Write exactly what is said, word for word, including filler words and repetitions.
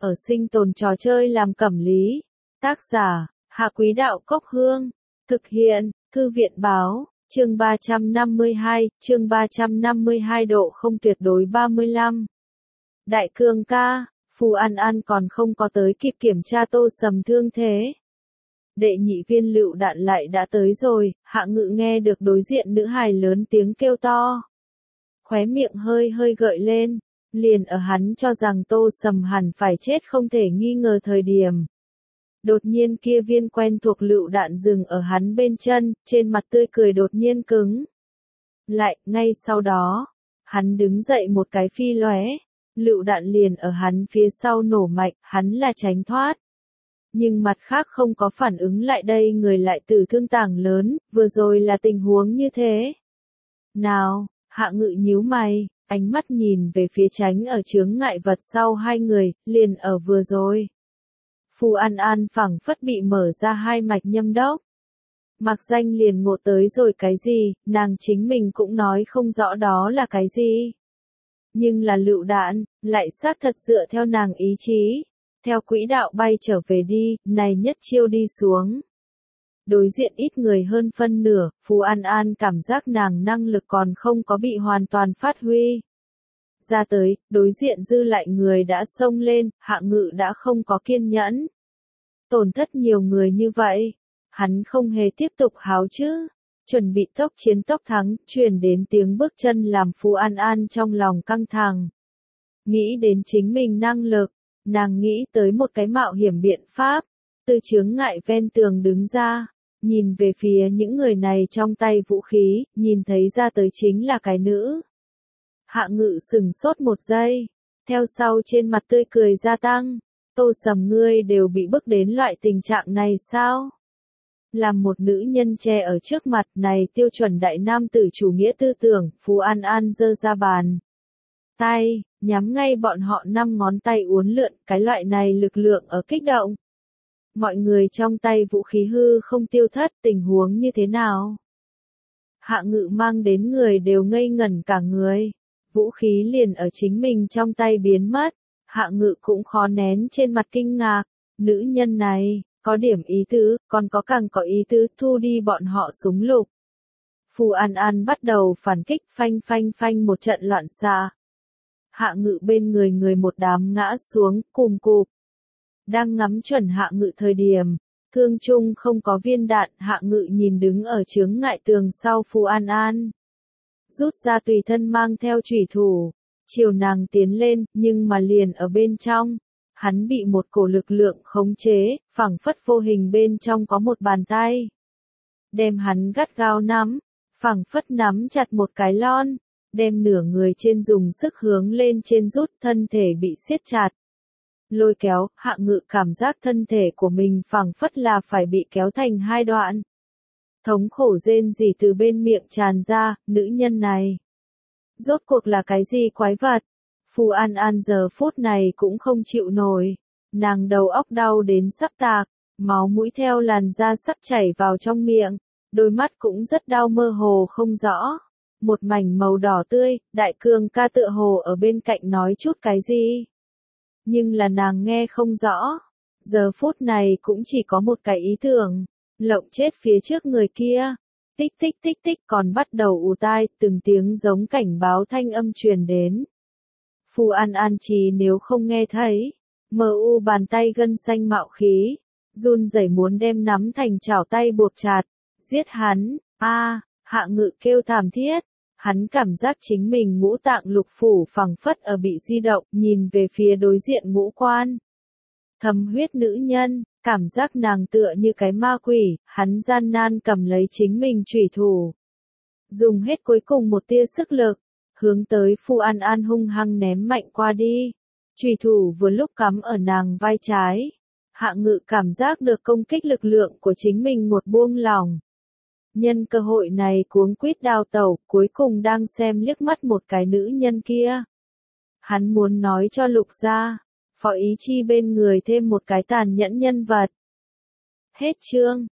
ở sinh tồn trò chơi làm cẩm lý. Tác giả, Hạ Quý Đạo Cốc Hương. Thực hiện, Thư viện báo, chương ba trăm năm mươi hai, chương ba trăm năm mươi hai độ không tuyệt đối ba mươi lăm. Đại cương ca, Phù An An còn không có tới kịp kiểm tra Tô Sầm thương thế. Đệ nhị viên lựu đạn lại đã tới rồi, Hạ Ngự nghe được đối diện nữ hài lớn tiếng kêu to. Khóe miệng hơi hơi gợi lên, liền ở hắn cho rằng Tô Sầm hẳn phải chết không thể nghi ngờ thời điểm. Đột nhiên kia viên quen thuộc lựu đạn dừng ở hắn bên chân, trên mặt tươi cười đột nhiên cứng. Lại, ngay sau đó, hắn đứng dậy một cái phi lóe, lựu đạn liền ở hắn phía sau nổ mạnh, hắn là tránh thoát. Nhưng mặt khác không có phản ứng lại đây người lại tử thương tàng lớn, vừa rồi là tình huống như thế. Nào, Hạ Ngự nhíu mày, ánh mắt nhìn về phía tránh ở chướng ngại vật sau hai người, liền ở vừa rồi. Phù An An phảng phất bị mở ra hai mạch nhâm đốc. Mặc danh liền ngộ tới rồi cái gì, nàng chính mình cũng nói không rõ đó là cái gì. Nhưng là lựu đạn, lại xác thật dựa theo nàng ý chí. Theo quỹ đạo bay trở về đi, này nhất chiêu đi xuống. Đối diện ít người hơn phân nửa, Phù An An cảm giác nàng năng lực còn không có bị hoàn toàn phát huy. Ra tới, đối diện dư lại người đã xông lên, Hạ Ngự đã không có kiên nhẫn. Tổn thất nhiều người như vậy, hắn không hề tiếp tục háo chứ. Chuẩn bị tốc chiến tốc thắng, truyền đến tiếng bước chân làm Phù An An trong lòng căng thẳng. Nghĩ đến chính mình năng lực, nàng nghĩ tới một cái mạo hiểm biện pháp, từ chướng ngại ven tường đứng ra, nhìn về phía những người này trong tay vũ khí, nhìn thấy ra tới chính là cái nữ. Hạ Ngự sừng sốt một giây, theo sau trên mặt tươi cười gia tăng, Tô Sầm ngươi đều bị bức đến loại tình trạng này sao? Làm một nữ nhân che ở trước mặt này tiêu chuẩn đại nam tử chủ nghĩa tư tưởng, Phù An An giơ ra bàn tay, nhắm ngay bọn họ năm ngón tay uốn lượn, cái loại này lực lượng ở kích động. Mọi người trong tay vũ khí hư không tiêu thất, tình huống như thế nào? Hạ Ngự mang đến người đều ngây ngẩn cả người. Vũ khí liền ở chính mình trong tay biến mất. Hạ Ngự cũng khó nén trên mặt kinh ngạc. Nữ nhân này, có điểm ý tứ, còn có càng có ý tứ, thu đi bọn họ súng lục. Phù An An bắt đầu phản kích, phanh phanh phanh một trận loạn xạ. Hạ Ngự bên người người một đám ngã xuống, cùm cụp. Đang ngắm chuẩn Hạ Ngự thời điểm, thương trung không có viên đạn, Hạ Ngự nhìn đứng ở chướng ngại tường sau Phù An An. Rút ra tùy thân mang theo chủy thủ, chiều nàng tiến lên, nhưng mà liền ở bên trong, hắn bị một cổ lực lượng khống chế, phảng phất vô hình bên trong có một bàn tay. Đem hắn gắt gao nắm, phảng phất nắm chặt một cái lon, đem nửa người trên dùng sức hướng lên trên rút, thân thể bị siết chặt. Lôi kéo, Hạ Ngự cảm giác thân thể của mình phảng phất là phải bị kéo thành hai đoạn. Thống khổ rên rỉ từ bên miệng tràn ra, nữ nhân này. Rốt cuộc là cái gì quái vật? Phù An An giờ phút này cũng không chịu nổi. Nàng đầu óc đau đến sắp tạc, máu mũi theo làn da sắp chảy vào trong miệng, đôi mắt cũng rất đau mơ hồ không rõ. Một mảnh màu đỏ tươi, đại cương ca tựa hồ ở bên cạnh nói chút cái gì. Nhưng là nàng nghe không rõ. Giờ phút này cũng chỉ có một cái ý tưởng. Lộng chết phía trước người kia. Tích tích tích tích còn bắt đầu ù tai, từng tiếng giống cảnh báo thanh âm truyền đến. Phù An An chỉ nếu không nghe thấy. Mờ u bàn tay gân xanh mạo khí. Run rẩy muốn đem nắm thành chảo tay buộc chặt. Giết hắn, a Hạ Ngự kêu thảm thiết. Hắn cảm giác chính mình ngũ tạng lục phủ phẳng phất ở bị di động, nhìn về phía đối diện ngũ quan. Thâm huyết nữ nhân, cảm giác nàng tựa như cái ma quỷ, hắn gian nan cầm lấy chính mình chủy thủ. Dùng hết cuối cùng một tia sức lực, hướng tới Phù An An hung hăng ném mạnh qua đi. Chủy thủ vừa lúc cắm ở nàng vai trái. Hạ Ngự cảm giác được công kích lực lượng của chính mình một buông lỏng. Nhân cơ hội này cuống quýt đào tẩu, cuối cùng đang xem liếc mắt một cái nữ nhân kia. Hắn muốn nói cho Lục gia, Phó Ý Chi bên người thêm một cái tàn nhẫn nhân vật. Hết chương.